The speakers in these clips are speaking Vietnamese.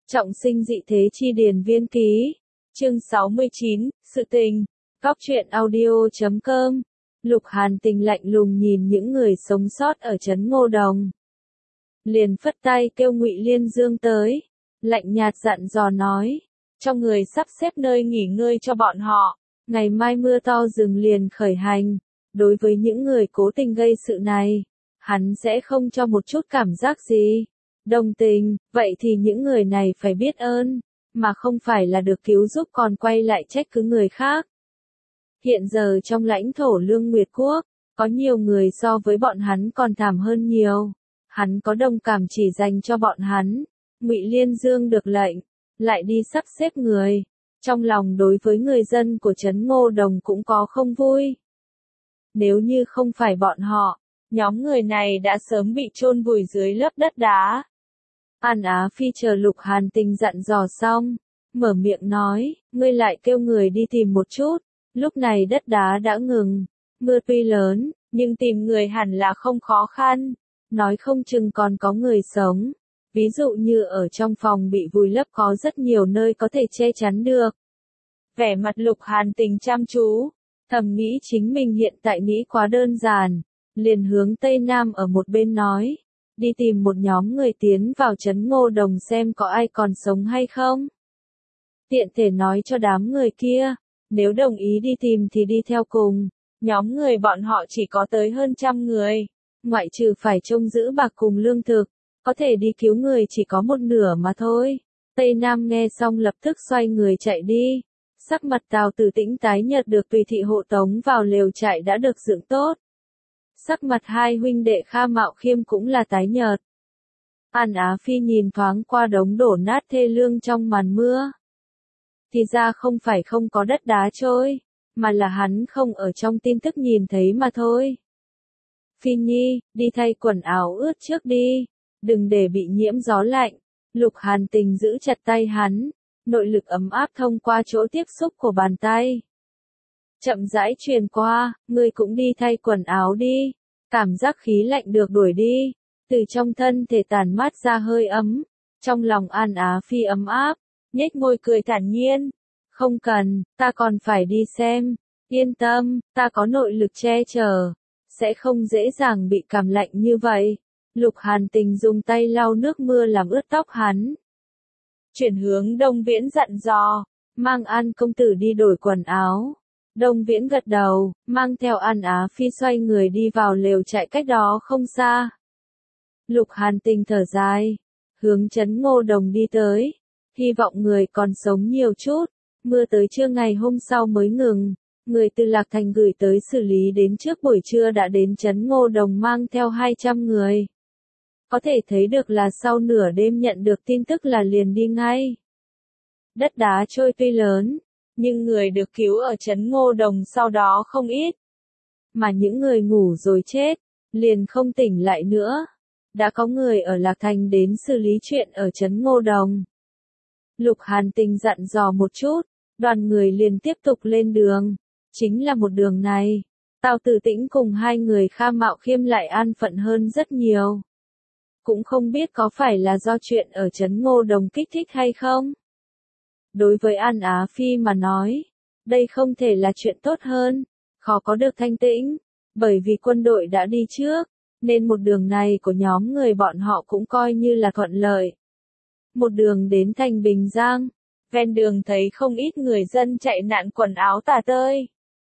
Trọng sinh dị thế chi điền viên ký. Chương 69, sự tình. Góc truyện audio.com. Lục Hàn Tình lạnh lùng nhìn những người sống sót ở trấn Ngô Đồng. Liền phất tay kêu Ngụy Liên Dương tới. Lạnh nhạt dặn dò nói. Cho người sắp xếp nơi nghỉ ngơi cho bọn họ. Ngày mai mưa to dừng liền khởi hành. Đối với những người cố tình gây sự này, hắn sẽ không cho một chút cảm giác gì. Đồng tình, vậy thì những người này phải biết ơn, mà không phải là được cứu giúp còn quay lại trách cứ người khác. Hiện giờ trong lãnh thổ Lương Nguyệt Quốc, có nhiều người so với bọn hắn còn thảm hơn nhiều. Hắn có đồng cảm chỉ dành cho bọn hắn. Ngụy Liên Dương được lệnh, lại đi sắp xếp người. Trong lòng đối với người dân của trấn Ngô Đồng cũng có không vui. Nếu như không phải bọn họ, nhóm người này đã sớm bị chôn vùi dưới lớp đất đá. An Á Phi chờ Lục Hàn Tình dặn dò xong, mở miệng nói, ngươi lại kêu người đi tìm một chút. Lúc này đất đá đã ngừng, mưa tuy lớn, nhưng tìm người hẳn là không khó khăn. Nói không chừng còn có người sống. Ví dụ như ở trong phòng bị vùi lấp có rất nhiều nơi có thể che chắn được. Vẻ mặt Lục Hàn Tình chăm chú, thầm nghĩ chính mình hiện tại nghĩ quá đơn giản, liền hướng Tây Nam ở một bên nói, đi tìm một nhóm người tiến vào trấn Ngô Đồng xem có ai còn sống hay không. Tiện thể nói cho đám người kia, nếu đồng ý đi tìm thì đi theo cùng, nhóm người bọn họ chỉ có tới hơn 100 người, ngoại trừ phải trông giữ bạc cùng lương thực, có thể đi cứu người chỉ có một nửa mà thôi. Tây Nam nghe xong lập tức xoay người chạy đi. Sắc mặt Tào Tử Tĩnh tái nhợt được tùy thị hộ tống vào lều trại đã được dựng tốt. Sắc mặt hai huynh đệ Kha Mạo Khiêm cũng là tái nhợt. An Á Phi nhìn thoáng qua đống đổ nát thê lương trong màn mưa. Thì ra không phải không có đất đá trôi, mà là hắn không ở trong tin tức nhìn thấy mà thôi. Phi Nhi, đi thay quần áo ướt trước đi, đừng để bị nhiễm gió lạnh. Lục Hàn Tình giữ chặt tay hắn. Nội lực ấm áp thông qua chỗ tiếp xúc của bàn tay. Chậm rãi truyền qua, ngươi cũng đi thay quần áo đi. Cảm giác khí lạnh được đuổi đi. Từ trong thân thể tản mát ra hơi ấm. Trong lòng An Á Phi ấm áp, nhếch môi cười thản nhiên. Không cần, ta còn phải đi xem. Yên tâm, ta có nội lực che chở. Sẽ không dễ dàng bị cảm lạnh như vậy. Lục Hàn Tình dùng tay lau nước mưa làm ướt tóc hắn. Chuyển hướng Đông Viễn dặn dò, mang An công tử đi đổi quần áo. Đông Viễn gật đầu, mang theo An Á Phi xoay người đi vào lều trại cách đó không xa. Lục Hàn Tình thở dài, hướng trấn Ngô Đồng đi tới, hy vọng người còn sống nhiều chút. Mưa tới trưa ngày hôm sau mới ngừng, người từ Lạc Thành gửi tới xử lý đến trước buổi trưa đã đến trấn Ngô Đồng mang theo 200 người. Có thể thấy được là sau nửa đêm nhận được tin tức là liền đi ngay. Đất đá trôi tuy lớn, nhưng người được cứu ở trấn Ngô Đồng sau đó không ít. Mà những người ngủ rồi chết, liền không tỉnh lại nữa. Đã có người ở Lạc Thành đến xử lý chuyện ở trấn Ngô Đồng. Lục Hàn Tình dặn dò một chút, đoàn người liền tiếp tục lên đường. Chính là một đường này, Tào Tử Tĩnh cùng hai người Kha Mạo Khiêm lại an phận hơn rất nhiều. Cũng không biết có phải là do chuyện ở trấn Ngô Đồng kích thích hay không. Đối với An Á Phi mà nói, đây không thể là chuyện tốt hơn, khó có được thanh tĩnh, bởi vì quân đội đã đi trước, nên một đường này của nhóm người bọn họ cũng coi như là thuận lợi. Một đường đến thành Bình Giang, ven đường thấy không ít người dân chạy nạn quần áo tả tơi.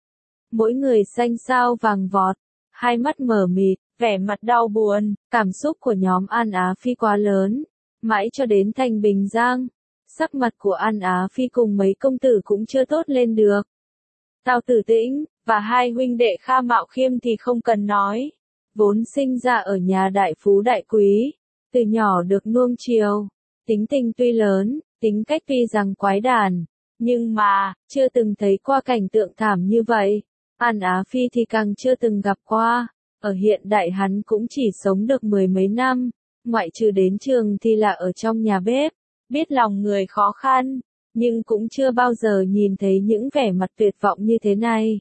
Mỗi người xanh xao vàng vọt, hai mắt mờ mịt. Vẻ mặt đau buồn, cảm xúc của nhóm An Á Phi quá lớn, mãi cho đến thành Bình Giang, sắc mặt của An Á Phi cùng mấy công tử cũng chưa tốt lên được. Tào Tử Tĩnh, và hai huynh đệ Kha Mạo Khiêm thì không cần nói, vốn sinh ra ở nhà đại phú đại quý, từ nhỏ được nuông chiều, tính tình tuy lớn, tính cách tuy rằng quái đản, nhưng mà, chưa từng thấy qua cảnh tượng thảm như vậy. An Á Phi thì càng chưa từng gặp qua. Ở hiện đại hắn cũng chỉ sống được 10 mấy năm, ngoại trừ đến trường thì là ở trong nhà bếp, biết lòng người khó khăn, nhưng cũng chưa bao giờ nhìn thấy những vẻ mặt tuyệt vọng như thế này.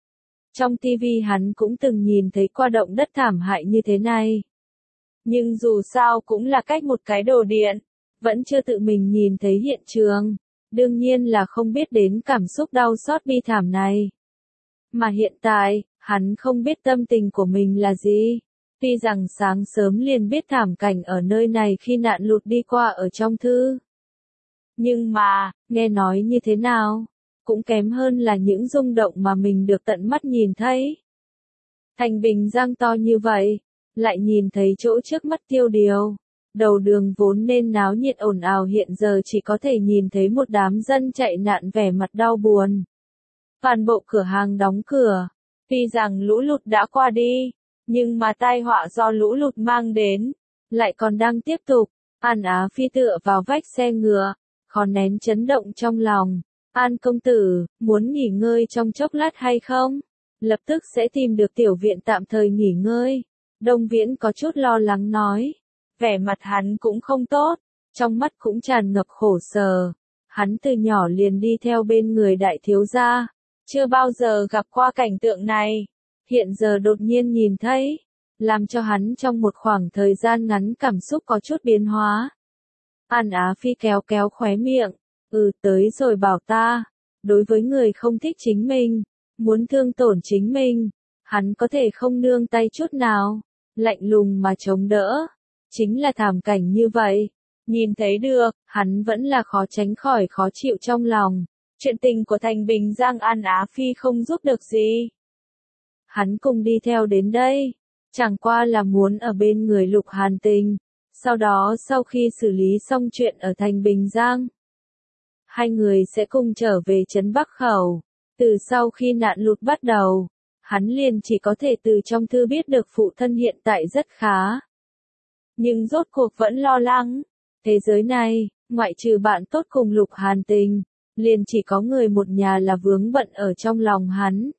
Trong TV hắn cũng từng nhìn thấy qua động đất thảm hại như thế này. Nhưng dù sao cũng là cách một cái đồ điện, vẫn chưa tự mình nhìn thấy hiện trường, đương nhiên là không biết đến cảm xúc đau xót bi thảm này. Mà hiện tại, hắn không biết tâm tình của mình là gì. Tuy rằng sáng sớm liền biết thảm cảnh ở nơi này khi nạn lụt đi qua ở trong thư. Nhưng mà, nghe nói như thế nào, cũng kém hơn là những rung động mà mình được tận mắt nhìn thấy. Thành Bình Giang to như vậy, lại nhìn thấy chỗ trước mắt tiêu điều. Đầu đường vốn nên náo nhiệt ồn ào hiện giờ chỉ có thể nhìn thấy một đám dân chạy nạn vẻ mặt đau buồn. Toàn bộ cửa hàng đóng cửa. Tuy rằng lũ lụt đã qua đi, nhưng mà tai họa do lũ lụt mang đến, lại còn đang tiếp tục. An Á Phi tựa vào vách xe ngựa, khó nén chấn động trong lòng. An công tử, muốn nghỉ ngơi trong chốc lát hay không? Lập tức sẽ tìm được tiểu viện tạm thời nghỉ ngơi. Đông Viễn có chút lo lắng nói. Vẻ mặt hắn cũng không tốt, trong mắt cũng tràn ngập khổ sở. Hắn từ nhỏ liền đi theo bên người đại thiếu gia, chưa bao giờ gặp qua cảnh tượng này. Hiện giờ đột nhiên nhìn thấy, làm cho hắn trong một khoảng thời gian ngắn cảm xúc có chút biến hóa. An Á Phi kéo kéo khóe miệng, tới rồi bảo ta, đối với người không thích chính mình, muốn thương tổn chính mình, hắn có thể không nương tay chút nào, lạnh lùng mà chống đỡ. Chính là thảm cảnh như vậy, nhìn thấy được, hắn vẫn là khó tránh khỏi khó chịu trong lòng. Chuyện tình của Thành Bình Giang An Á Phi không giúp được gì. Hắn cùng đi theo đến đây, chẳng qua là muốn ở bên người Lục Hàn Tình. Sau đó sau khi xử lý xong chuyện ở Thành Bình Giang, hai người sẽ cùng trở về trấn Bắc Khẩu. Từ sau khi nạn lụt bắt đầu, hắn liền chỉ có thể từ trong thư biết được phụ thân hiện tại rất khá. Nhưng rốt cuộc vẫn lo lắng. Thế giới này, ngoại trừ bạn tốt cùng Lục Hàn Tình, liền chỉ có người một nhà là vướng bận ở trong lòng hắn.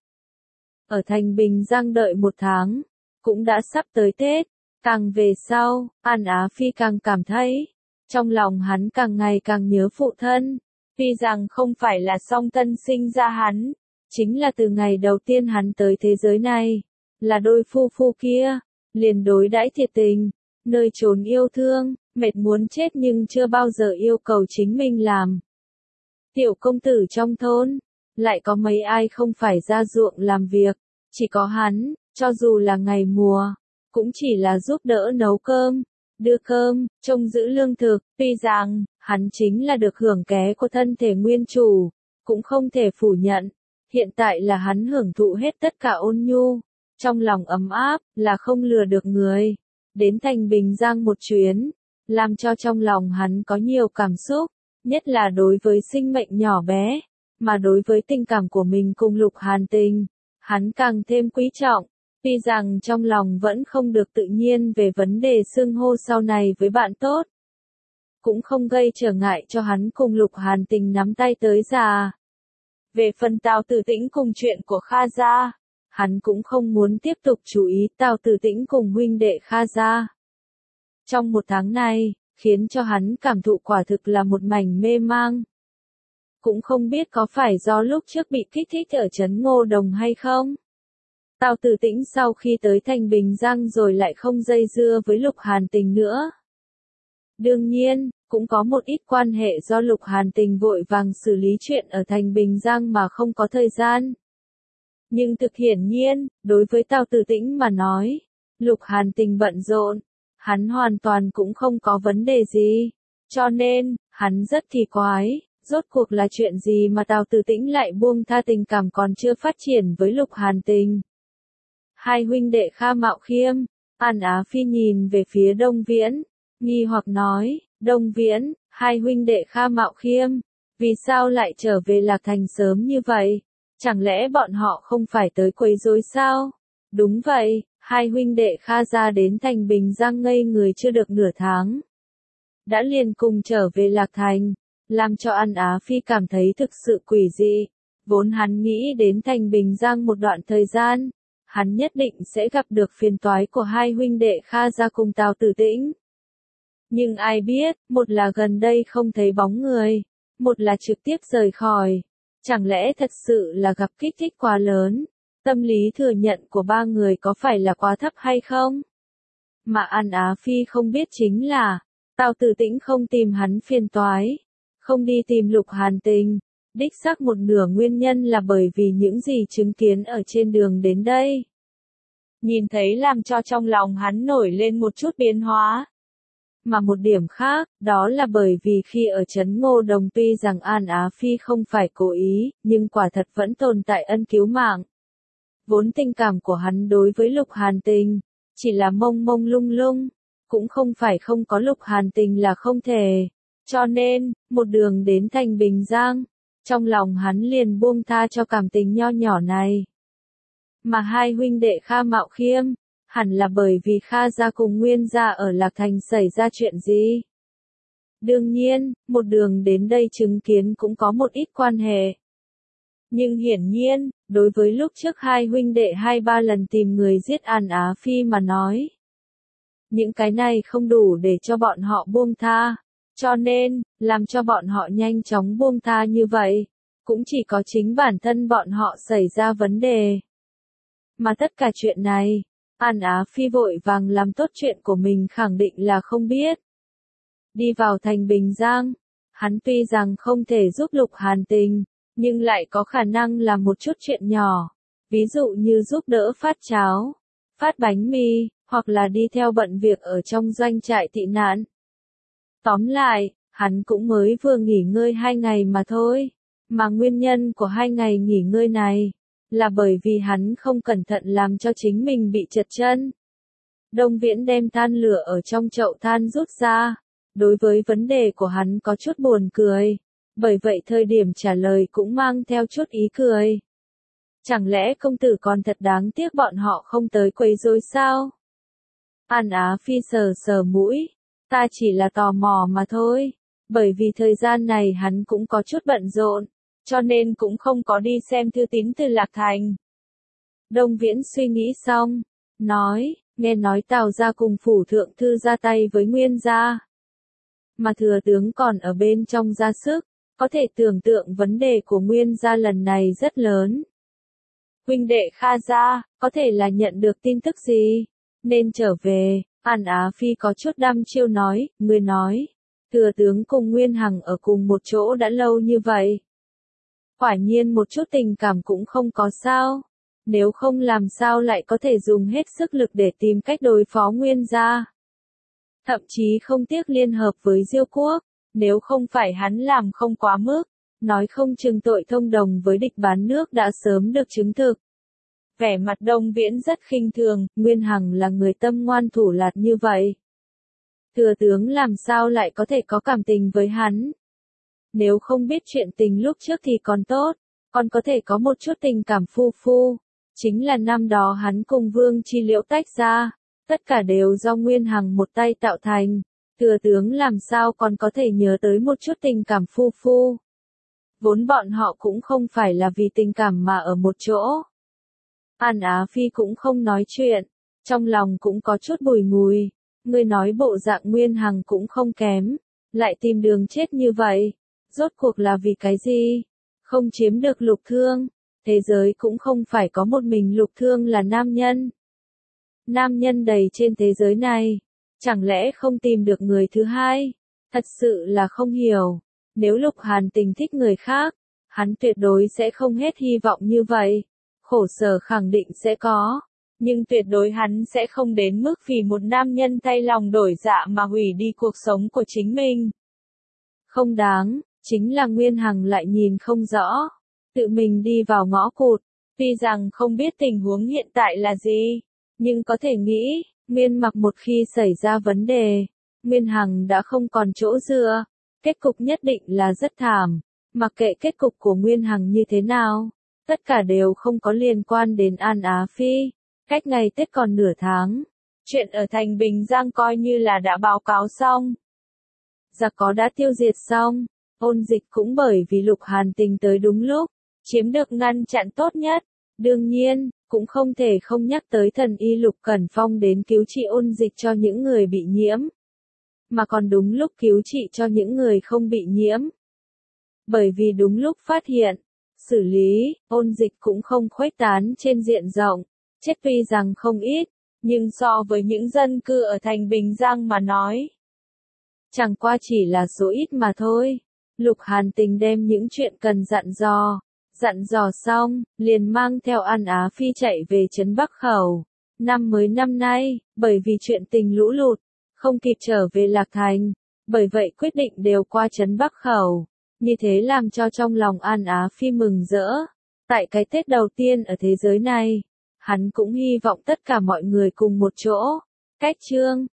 Ở Thành Bình Giang đợi 1 tháng, cũng đã sắp tới Tết. Càng về sau, An Á Phi càng cảm thấy, trong lòng hắn càng ngày càng nhớ phụ thân. Tuy rằng không phải là song thân sinh ra hắn, chính là từ ngày đầu tiên hắn tới thế giới này, là đôi phu phu kia, liền đối đãi thiệt tình, nơi chốn yêu thương, mệt muốn chết nhưng chưa bao giờ yêu cầu chính mình làm. Tiểu công tử trong thôn, lại có mấy ai không phải ra ruộng làm việc, chỉ có hắn, cho dù là ngày mùa, cũng chỉ là giúp đỡ nấu cơm, đưa cơm, trông giữ lương thực. Tuy rằng, hắn chính là được hưởng ké của thân thể nguyên chủ, cũng không thể phủ nhận, hiện tại là hắn hưởng thụ hết tất cả ôn nhu, trong lòng ấm áp, là không lừa được người. Đến Thành Bình Giang một chuyến, làm cho trong lòng hắn có nhiều cảm xúc, nhất là đối với sinh mệnh nhỏ bé, mà đối với tình cảm của mình cùng Lục Hàn Tình, hắn càng thêm quý trọng. Tuy rằng trong lòng vẫn không được tự nhiên về vấn đề xưng hô sau này với bạn tốt, cũng không gây trở ngại cho hắn cùng Lục Hàn Tình nắm tay tới già. Về phần Tào Tử Tĩnh cùng chuyện của Kha gia, hắn cũng không muốn tiếp tục chú ý Tào Tử Tĩnh cùng huynh đệ Kha gia. Trong 1 tháng này, khiến cho hắn cảm thụ quả thực là một mảnh mê mang. Cũng không biết có phải do lúc trước bị kích thích ở trấn Ngô Đồng hay không? Tào Tử Tĩnh sau khi tới Thành Bình Giang rồi lại không dây dưa với Lục Hàn Tình nữa. Đương nhiên, cũng có một ít quan hệ do Lục Hàn Tình vội vàng xử lý chuyện ở Thành Bình Giang mà không có thời gian. Nhưng thực hiển nhiên, đối với Tào Tử Tĩnh mà nói, Lục Hàn Tình bận rộn, hắn hoàn toàn cũng không có vấn đề gì. Cho nên, hắn rất kỳ quái, rốt cuộc là chuyện gì mà Tào Tử Tĩnh lại buông tha tình cảm còn chưa phát triển với Lục Hàn Tình. Hai huynh đệ Kha Mạo Khiêm, An Á Phi nhìn về phía Đông Viễn, nghi hoặc nói, Đông Viễn, hai huynh đệ Kha Mạo Khiêm, vì sao lại trở về Lạc Thành sớm như vậy? Chẳng lẽ bọn họ không phải tới quấy rối sao? Đúng vậy, hai huynh đệ Kha gia đến Thành Bình Giang ngây người chưa được nửa tháng, đã liền cùng trở về Lạc Thành, làm cho An Á Phi cảm thấy thực sự quỷ dị. Vốn hắn nghĩ đến Thành Bình Giang một đoạn thời gian, hắn nhất định sẽ gặp được phiền toái của hai huynh đệ Kha gia cùng Tào Tử Tĩnh. Nhưng ai biết, một là gần đây không thấy bóng người, một là trực tiếp rời khỏi. Chẳng lẽ thật sự là gặp kích thích quá lớn? Tâm lý thừa nhận của ba người có phải là quá thấp hay không? Mà An Á Phi không biết chính là, Tào Tử Tĩnh không tìm hắn phiền toái, không đi tìm Lục Hàn Tình, đích xác một nửa nguyên nhân là bởi vì những gì chứng kiến ở trên đường đến đây. Nhìn thấy làm cho trong lòng hắn nổi lên một chút biến hóa. Mà một điểm khác, đó là bởi vì khi ở trấn Ngô Đồng tuy rằng An Á Phi không phải cố ý, nhưng quả thật vẫn tồn tại ân cứu mạng. Vốn tình cảm của hắn đối với Lục Hàn Tình, chỉ là mông mông lung lung, cũng không phải không có Lục Hàn Tình là không thể. Cho nên, một đường đến thành Bình Giang, trong lòng hắn liền buông tha cho cảm tình nho nhỏ này. Mà hai huynh đệ Kha Mạo Khiêm, hẳn là bởi vì Kha gia cùng Nguyên gia ở Lạc Thành xảy ra chuyện gì. Đương nhiên, một đường đến đây chứng kiến cũng có một ít quan hệ. Nhưng hiển nhiên, đối với lúc trước hai huynh đệ 2-3 lần tìm người giết An Á Phi mà nói, những cái này không đủ để cho bọn họ buông tha, cho nên, làm cho bọn họ nhanh chóng buông tha như vậy, cũng chỉ có chính bản thân bọn họ xảy ra vấn đề. Mà tất cả chuyện này, An Á Phi vội vàng làm tốt chuyện của mình khẳng định là không biết. Đi vào thành Bình Giang, hắn tuy rằng không thể giúp Lục Hàn Tình, nhưng lại có khả năng làm một chút chuyện nhỏ, ví dụ như giúp đỡ phát cháo, phát bánh mì, hoặc là đi theo bận việc ở trong doanh trại tị nạn. Tóm lại, hắn cũng mới vừa nghỉ ngơi 2 ngày mà thôi, mà nguyên nhân của 2 ngày nghỉ ngơi này, là bởi vì hắn không cẩn thận làm cho chính mình bị trật chân. Đông Viễn đem than lửa ở trong chậu than rút ra, đối với vấn đề của hắn có chút buồn cười, bởi vậy thời điểm trả lời cũng mang theo chút ý cười. Chẳng lẽ công tử còn thật đáng tiếc bọn họ không tới quấy rối sao? An Á Phi sờ sờ mũi, ta chỉ là tò mò mà thôi, bởi vì thời gian này hắn cũng có chút bận rộn, cho nên cũng không có đi xem thư tín từ Lạc Thành. Đông Viễn suy nghĩ xong, nói, nghe nói Tào gia cùng phủ thượng thư ra tay với Nguyên gia. Mà thừa tướng còn ở bên trong ra sức, có thể tưởng tượng vấn đề của Nguyên gia lần này rất lớn. Huynh đệ Kha gia, có thể là nhận được tin tức gì? Nên trở về, An Á Phi có chút đăm chiêu nói, người nói, thừa tướng cùng Nguyên Hằng ở cùng một chỗ đã lâu như vậy. Quả nhiên một chút tình cảm cũng không có sao, nếu không làm sao lại có thể dùng hết sức lực để tìm cách đối phó Nguyên gia. Thậm chí không tiếc liên hợp với Diêu quốc, nếu không phải hắn làm không quá mức, nói không chừng tội thông đồng với địch bán nước đã sớm được chứng thực. Vẻ mặt Đông Viễn rất khinh thường, Nguyên Hằng là người tâm ngoan thủ lạt như vậy. Thừa tướng làm sao lại có thể có cảm tình với hắn? Nếu không biết chuyện tình lúc trước thì còn tốt, còn có thể có một chút tình cảm phu phu. Chính là năm đó hắn cùng Vương Chi Liễu tách ra, tất cả đều do Nguyên Hằng một tay tạo thành. Thừa tướng làm sao còn có thể nhớ tới một chút tình cảm phu phu. Vốn bọn họ cũng không phải là vì tình cảm mà ở một chỗ. An Á Phi cũng không nói chuyện, trong lòng cũng có chút bùi ngùi. Người nói bộ dạng Nguyên Hằng cũng không kém, lại tìm đường chết như vậy. Rốt cuộc là vì cái gì? Không chiếm được Lục Thương, thế giới cũng không phải có một mình Lục Thương là nam nhân. Nam nhân đầy trên thế giới này, chẳng lẽ không tìm được người thứ hai? Thật sự là không hiểu, nếu Lục Hàn Tình thích người khác, hắn tuyệt đối sẽ không hết hy vọng như vậy. Khổ sở khẳng định sẽ có, nhưng tuyệt đối hắn sẽ không đến mức vì một nam nhân thay lòng đổi dạ mà hủy đi cuộc sống của chính mình. Không đáng, chính là Nguyên Hằng lại nhìn không rõ, tự mình đi vào ngõ cụt, tuy rằng không biết tình huống hiện tại là gì, nhưng có thể nghĩ, Nguyên Mặc một khi xảy ra vấn đề, Nguyên Hằng đã không còn chỗ dựa, kết cục nhất định là rất thảm, mặc kệ kết cục của Nguyên Hằng như thế nào. Tất cả đều không có liên quan đến An Á Phi, cách ngày Tết còn nửa tháng. Chuyện ở thành Bình Giang coi như là đã báo cáo xong. Giặc có đã tiêu diệt xong, ôn dịch cũng bởi vì Lục Hàn Tình tới đúng lúc, chiếm được ngăn chặn tốt nhất. Đương nhiên, cũng không thể không nhắc tới thần y Lục Cẩn Phong đến cứu trị ôn dịch cho những người bị nhiễm. Mà còn đúng lúc cứu trị cho những người không bị nhiễm. Bởi vì đúng lúc phát hiện, xử lý, ôn dịch cũng không khuếch tán trên diện rộng, chết tuy rằng không ít, nhưng so với những dân cư ở thành Bình Giang mà nói, chẳng qua chỉ là số ít mà thôi. Lục Hàn Tình đem những chuyện cần dặn dò xong, liền mang theo An Á Phi chạy về trấn Bắc Khẩu. Năm mới năm nay, bởi vì chuyện tình lũ lụt, không kịp trở về Lạc Thành, bởi vậy quyết định đều qua trấn Bắc Khẩu. Như thế làm cho trong lòng An Á Phi mừng rỡ. Tại cái Tết đầu tiên ở thế giới này, hắn cũng hy vọng tất cả mọi người cùng một chỗ. Cách chương